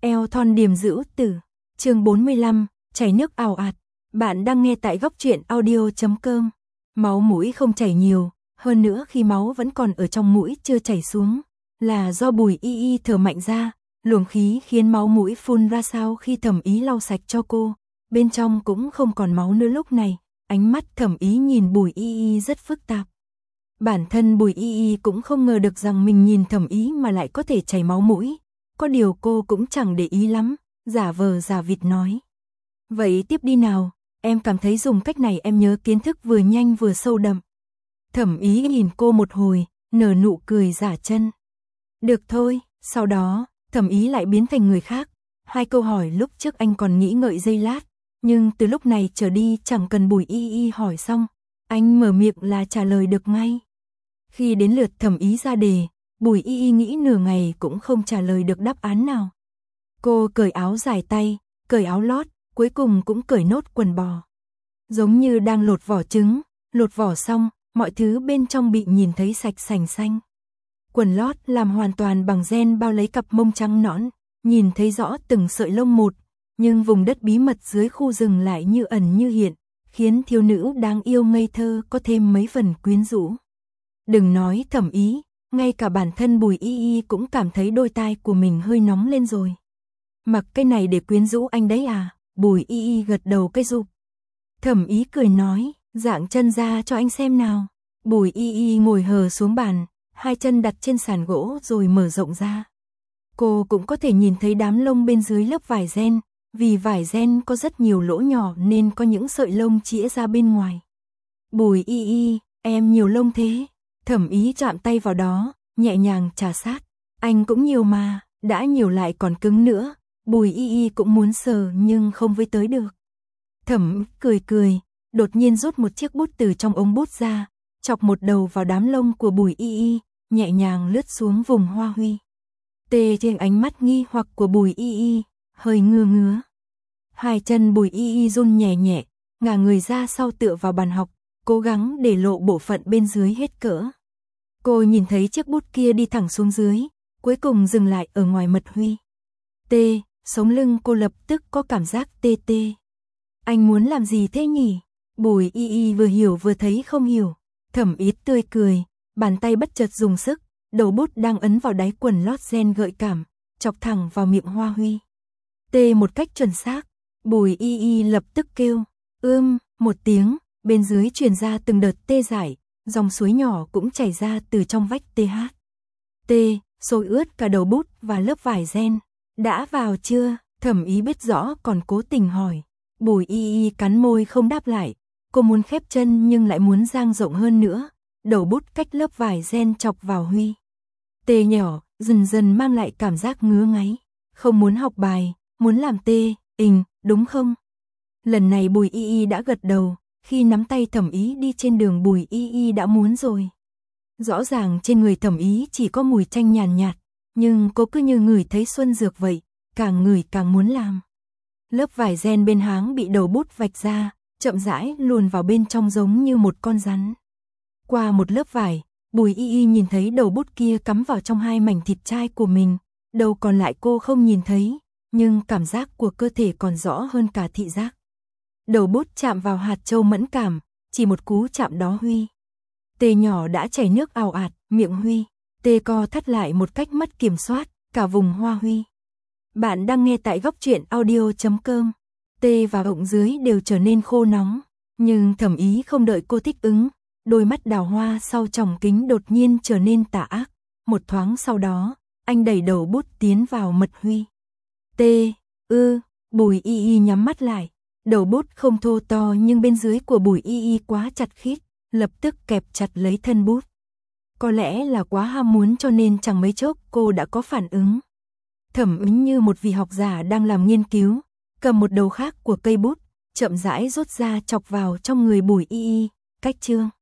eo thon điềm dữ tử. Chương 45, chảy nước ào ạt. Bạn đang nghe tại góc truyện audio.com. Máu mũi không chảy nhiều, hơn nữa khi máu vẫn còn ở trong mũi chưa chảy xuống, là do Bùi Y Y thở mạnh ra, luồng khí khiến máu mũi phun ra sau khi Thẩm Ý lau sạch cho cô, bên trong cũng không còn máu nữa. Lúc này, ánh mắt Thẩm Ý nhìn Bùi Y Y rất phức tạp. Bản thân Bùi Y Y cũng không ngờ được rằng mình nhìn Thẩm Ý mà lại có thể chảy máu mũi, có điều cô cũng chẳng để ý lắm, giả vờ giả vịt nói. Vậy tiếp đi nào, em cảm thấy dùng cách này em nhớ kiến thức vừa nhanh vừa sâu đậm. Thẩm Ý nhìn cô một hồi, nở nụ cười giả chân. Được thôi, sau đó, Thẩm Ý lại biến thành người khác. Hai câu hỏi lúc trước anh còn nghĩ ngợi giây lát, nhưng từ lúc này trở đi chẳng cần Bùi Y Y hỏi xong, anh mở miệng là trả lời được ngay. Khi đến lượt Thẩm Ý ra đề, Bùi Y Y nghĩ nửa ngày cũng không trả lời được đáp án nào. Cô cởi áo dài tay, cởi áo lót, cuối cùng cũng cởi nốt quần bò. Giống như đang lột vỏ trứng, lột vỏ xong, mọi thứ bên trong bị nhìn thấy sạch sành xanh. Quần lót làm hoàn toàn bằng ren bao lấy cặp mông trắng nõn, nhìn thấy rõ từng sợi lông một, nhưng vùng đất bí mật dưới khu rừng lại như ẩn như hiện, khiến thiếu nữ đáng yêu ngây thơ có thêm mấy phần quyến rũ. Đừng nói Thẩm Ý, ngay cả bản thân Bùi Y Y cũng cảm thấy đôi tai của mình hơi nóng lên rồi. Mặc cái này để quyến rũ anh đấy à? Bùi Y Y gật đầu cái rụp. Thẩm Ý cười nói, dạng chân ra cho anh xem nào. Bùi Y Y ngồi hờ xuống bàn, hai chân đặt trên sàn gỗ rồi mở rộng ra. Cô cũng có thể nhìn thấy đám lông bên dưới lớp vải ren, vì vải ren có rất nhiều lỗ nhỏ nên có những sợi lông chĩa ra bên ngoài. Bùi Y Y, em nhiều lông thế. Thẩm Ý chạm tay vào đó, nhẹ nhàng chà sát. Anh cũng nhiều mà, đã nhiều lại còn cứng nữa. Bùi Y Y cũng muốn sờ nhưng không với tới được. Thẩm cười cười, đột nhiên rút một chiếc bút từ trong ống bút ra, chọc một đầu vào đám lông của Bùi Y Y, nhẹ nhàng lướt xuống vùng hoa huy. Tê trên ánh mắt nghi hoặc của Bùi Y Y, hơi ngứa ngứa. Hai chân Bùi Y Y run nhẹ nhẹ, ngả người ra sau tựa vào bàn học, cố gắng để lộ bộ phận bên dưới hết cỡ. Cô nhìn thấy chiếc bút kia đi thẳng xuống dưới, cuối cùng dừng lại ở ngoài mật huy. Tê, sống lưng cô lập tức có cảm giác tê tê. Anh muốn làm gì thế nhỉ? Bùi Y Y vừa hiểu vừa thấy không hiểu. Thẩm Ý tươi cười, bàn tay bất chợt dùng sức, đầu bút đang ấn vào đáy quần lót ren gợi cảm, chọc thẳng vào miệng Hoa Huy. Tê một cách chuẩn xác, Bùi Y Y lập tức kêu, một tiếng, bên dưới truyền ra từng đợt tê dại, dòng suối nhỏ cũng chảy ra từ trong vách TH. Tê, sôi ướt cả đầu bút và lớp vải ren. Đã vào chưa? Thẩm Ý biết rõ còn cố tình hỏi. Bùi Y Y cắn môi không đáp lại, cô muốn khép chân nhưng lại muốn dang rộng hơn nữa, đầu bút cách lớp vải ren chọc vào Huy. Tê nhỏ, dần dần mang lại cảm giác ngứa ngáy, không muốn học bài, muốn làm tê, đúng không? Lần này Bùi Y Y đã gật đầu, khi nắm tay Thẩm Ý đi trên đường Bùi Y Y đã muốn rồi. Rõ ràng trên người Thẩm Ý chỉ có mùi chanh nhàn nhạt, nhưng cô cứ như ngửi thấy xuân dược vậy, càng ngửi càng muốn làm. Lớp vải ren bên háng bị đầu bút vạch ra, chậm rãi luồn vào bên trong giống như một con rắn. Qua một lớp vải, Bùi Y Y nhìn thấy đầu bút kia cắm vào trong hai mảnh thịt chai của mình, đầu còn lại cô không nhìn thấy, nhưng cảm giác của cơ thể còn rõ hơn cả thị giác. Đầu bút chạm vào hạt châu mẫn cảm, chỉ một cú chạm đó Huy. Tê nhỏ đã chảy nước ào ạt, miệng Huy. Tê co thắt lại một cách mất kiểm soát, cả vùng hoa Huy. Bạn đang nghe tại góc truyện audio.com. Tê và bụng dưới đều trở nên khô nóng, nhưng Thẩm Ý không đợi cô thích ứng, đôi mắt đào hoa sau tròng kính đột nhiên trở nên tà ác. Một thoáng sau đó, anh đẩy đầu bút tiến vào mật Huy. Tê, Bùi Y Y nhắm mắt lại, đầu bút không thô to nhưng bên dưới của Bùi Y Y quá chặt khít, lập tức kẹp chặt lấy thân bút. Có lẽ là quá ham muốn cho nên chẳng mấy chốc cô đã có phản ứng. Thẩm Ý như một vị học giả đang làm nghiên cứu, cầm một đầu khác của cây bút, chậm rãi rút ra chọc vào trong người Bùi Y Y, cách chương.